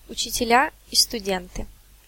Учителя и студенты.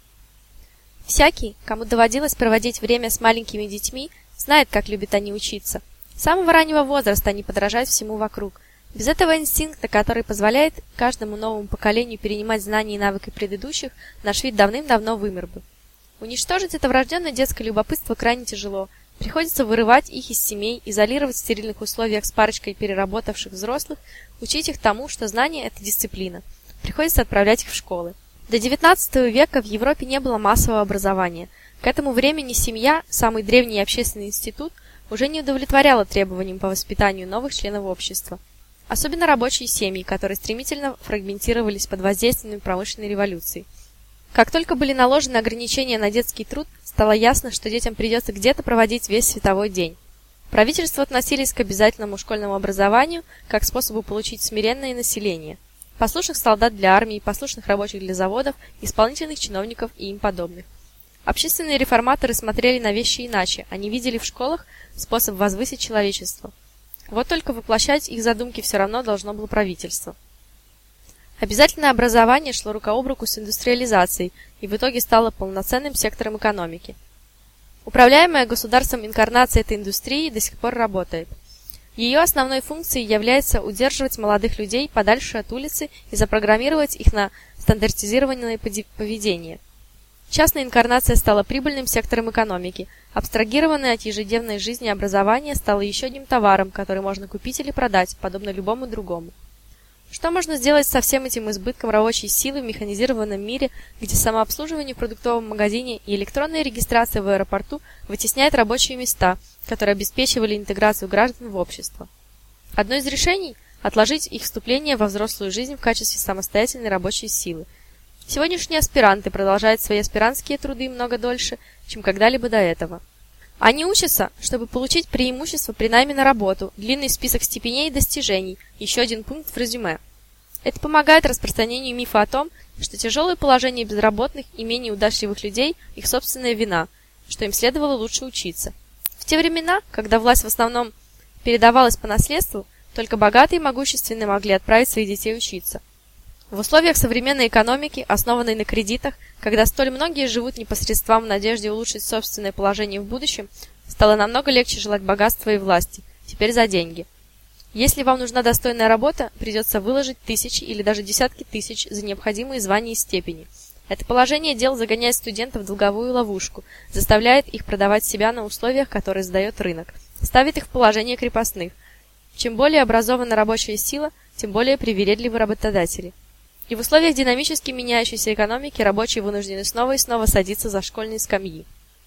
Всякий, кому доводилось проводить время с маленькими детьми, знает, как любят они учиться. С самого раннего возраста они подражают всему вокруг. Без этого инстинкта, который позволяет каждому новому поколению перенимать знания и навыки предыдущих, наш вид давным-давно вымер бы. Уничтожить это врожденное детское любопытство крайне тяжело. Приходится вырывать их из семей, изолировать в стерильных условиях с парочкой переработавших взрослых, учить их тому, что знание – это дисциплина. Приходится отправлять их в школы. До XIX века в Европе не было массового образования. К этому времени семья, самый древний общественный институт, уже не удовлетворяла требованиям по воспитанию новых членов общества. Особенно рабочие семьи, которые стремительно фрагментировались под воздействием промышленной революции. Как только были наложены ограничения на детский труд, стало ясно, что детям придется где-то проводить весь световой день. Правительства относились к обязательному школьному образованию как к способу получить смиренное население. Послушных солдат для армии, послушных рабочих для заводов, исполнительных чиновников и им подобных. Общественные реформаторы смотрели на вещи иначе, они видели в школах способ возвысить человечество. Вот только воплощать их задумки все равно должно было правительство. Обязательное образование шло рука об руку с индустриализацией и в итоге стало полноценным сектором экономики. Управляемая государством инкарнация этой индустрии до сих пор работает. Ее основной функцией является удерживать молодых людей подальше от улицы и запрограммировать их на стандартизированное поведение. Частная инкарнация стала прибыльным сектором экономики. Абстрагированное от ежедневной жизни образование стало еще одним товаром, который можно купить или продать, подобно любому другому. Что можно сделать со всем этим избытком рабочей силы в механизированном мире, где самообслуживание в продуктовом магазине и электронная регистрация в аэропорту вытесняет рабочие места, которые обеспечивали интеграцию граждан в общество? Одно из решений – отложить их вступление во взрослую жизнь в качестве самостоятельной рабочей силы. Сегодняшние аспиранты продолжают свои аспирантские труды много дольше, чем когда-либо до этого. Они учатся, чтобы получить преимущество при найме на работу, длинный список степеней и достижений, еще один пункт в резюме. Это помогает распространению мифа о том, что тяжелое положение безработных и менее удачливых людей – их собственная вина, что им следовало лучше учиться. В те времена, когда власть в основном передавалась по наследству, только богатые и могущественные могли отправить своих детей учиться. В условиях современной экономики, основанной на кредитах, когда столь многие живут непосредством в надежде улучшить собственное положение в будущем, стало намного легче желать богатства и власти, теперь за деньги. Если вам нужна достойная работа, придется выложить тысячи или даже десятки тысяч за необходимые звания и степени. Это положение дел загоняет студентов в долговую ловушку, заставляет их продавать себя на условиях, которые задает рынок, ставит их в положение крепостных. Чем более образована рабочая сила, тем более привередливы работодатели. И в условиях динамически меняющейся экономики рабочие вынуждены снова и снова садиться за школьные скамьи.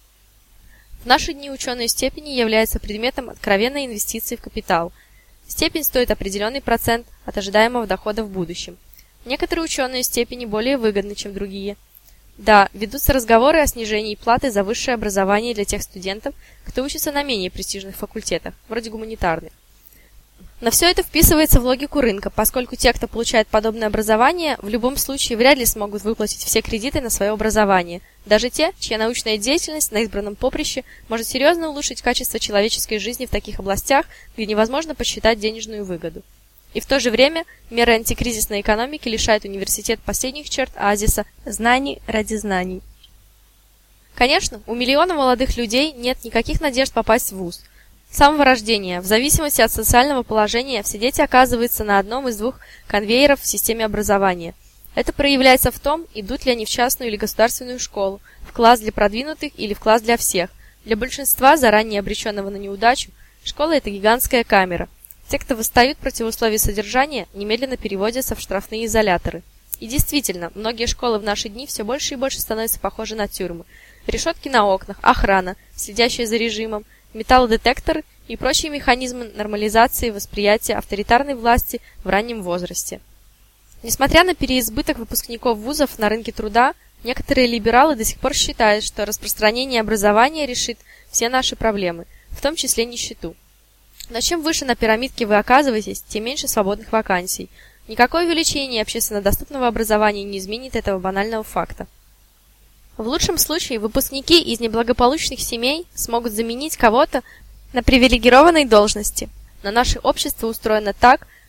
В наши дни ученые степени являются предметом откровенной инвестиции в капитал. Степень стоит определенный процент от ожидаемого дохода в будущем. Некоторые ученые степени более выгодны, чем другие. Да, ведутся разговоры о снижении платы за высшее образование для тех студентов, кто учится на менее престижных факультетах, вроде гуманитарных. Но все это вписывается в логику рынка, поскольку те, кто получает подобное образование, в любом случае вряд ли смогут выплатить все кредиты на свое образование, даже те, чья научная деятельность на избранном поприще может серьезно улучшить качество человеческой жизни в таких областях, где невозможно посчитать денежную выгоду. И в то же время меры антикризисной экономики лишают университет последних черт оазиса знаний ради знаний. Конечно, у миллионов молодых людей нет никаких надежд попасть в вуз. С самого рождения, в зависимости от социального положения, все дети оказываются на одном из двух конвейеров в системе образования. Это проявляется в том, идут ли они в частную или государственную школу, в класс для продвинутых или в класс для всех. Для большинства, заранее обреченного на неудачу, школа – это гигантская камера. Те, кто восстают против условий содержания, немедленно переводятся в штрафные изоляторы. И действительно, многие школы в наши дни все больше и больше становятся похожи на тюрьмы. Решетки на окнах, охрана, следящая за режимом, металлодетекторы и прочие механизмы нормализации восприятия авторитарной власти в раннем возрасте. Несмотря на переизбыток выпускников вузов на рынке труда, некоторые либералы до сих пор считают, что распространение образования решит все наши проблемы, в том числе нищету. Но чем выше на пирамидке вы оказываетесь, тем меньше свободных вакансий. Никакое увеличение общественно доступного образования не изменит этого банального факта. В лучшем случае выпускники из неблагополучных семей смогут заменить кого-то на привилегированной должности. Но наше общество устроено так,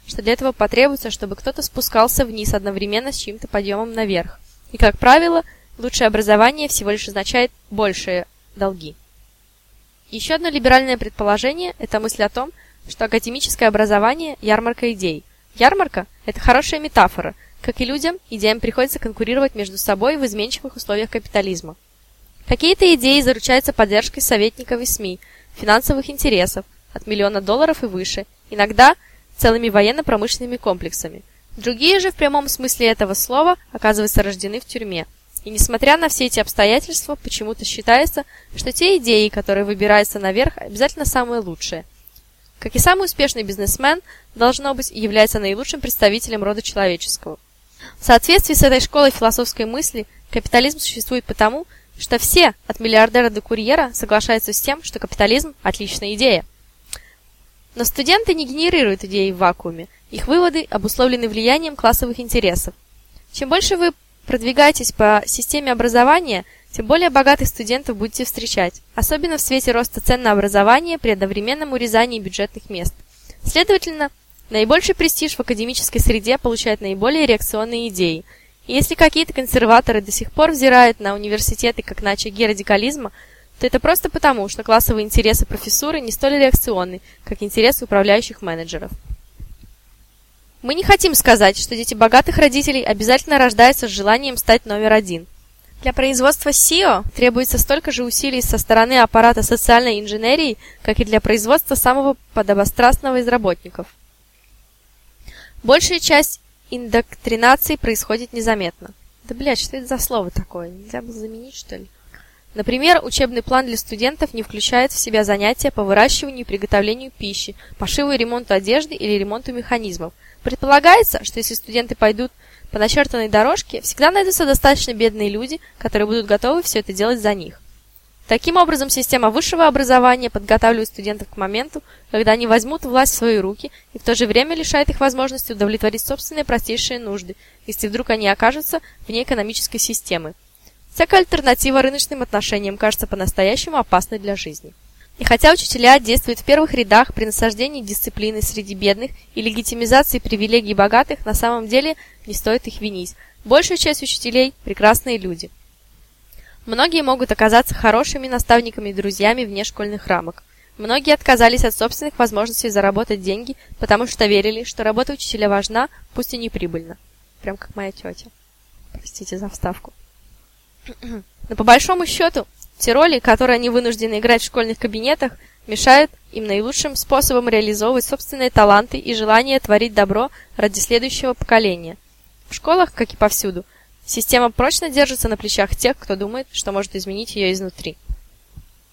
что для этого потребуется, чтобы кто-то спускался вниз одновременно с чьим-то подъемом наверх. И, как правило, лучшее образование всего лишь означает большие долги. Еще одно либеральное предположение – это мысль о том, что академическое образование – ярмарка идей. Ярмарка – это хорошая метафора. Как и людям, идеям приходится конкурировать между собой в изменчивых условиях капитализма. Какие-то идеи заручаются поддержкой советников и СМИ, финансовых интересов, от $1 миллиона и выше, иногда целыми военно-промышленными комплексами. Другие же в прямом смысле этого слова оказываются рождены в тюрьме. И несмотря на все эти обстоятельства, почему-то считается, что те идеи, которые выбираются наверх, обязательно самые лучшие. Как и самый успешный бизнесмен, должно быть, является наилучшим представителем рода человеческого. В соответствии с этой школой философской мысли, капитализм существует потому, что все, от миллиардера до курьера, соглашаются с тем, что капитализм – отличная идея. Но студенты не генерируют идеи в вакууме. Их выводы обусловлены влиянием классовых интересов. Чем больше вы продвигаетесь по системе образования, тем более богатых студентов будете встречать, особенно в свете роста цен на образование при одновременном урезании бюджетных мест. Следовательно, наибольший престиж в академической среде получают наиболее реакционные идеи. И если какие-то консерваторы до сих пор взирают на университеты как на очаги радикализма, то это просто потому, что классовые интересы профессуры не столь реакционны, как интересы управляющих менеджеров. Мы не хотим сказать, что дети богатых родителей обязательно рождаются с желанием стать номер один. Для производства SEO требуется столько же усилий со стороны аппарата социальной инженерии, как и для производства самого подобострастного из работников. Большая часть индоктринации происходит незаметно. Да, блядь, что это за слово такое? Нельзя было заменить, что ли? Например, учебный план для студентов не включает в себя занятия по выращиванию и приготовлению пищи, пошиву и ремонту одежды или ремонту механизмов. Предполагается, что если студенты пойдут по начертанной дорожке, всегда найдутся достаточно бедные люди, которые будут готовы все это делать за них. Таким образом, система высшего образования подготавливает студентов к моменту, когда они возьмут власть в свои руки и в то же время лишает их возможности удовлетворить собственные простейшие нужды, если вдруг они окажутся вне экономической системы. Всякая альтернатива рыночным отношениям кажется по-настоящему опасной для жизни. И хотя учителя действуют в первых рядах при насаждении дисциплины среди бедных и легитимизации привилегий богатых, на самом деле не стоит их винить. Большая часть учителей – прекрасные люди. Многие могут оказаться хорошими наставниками и друзьями вне школьных рамок. Многие отказались от собственных возможностей заработать деньги, потому что верили, что работа учителя важна, пусть и не прибыльна. Прям как моя тетя. Простите за вставку. Но по большому счету, те роли, которые они вынуждены играть в школьных кабинетах, мешают им наилучшим способом реализовывать собственные таланты и желание творить добро ради следующего поколения. В школах, как и повсюду, система прочно держится на плечах тех, кто думает, что может изменить ее изнутри.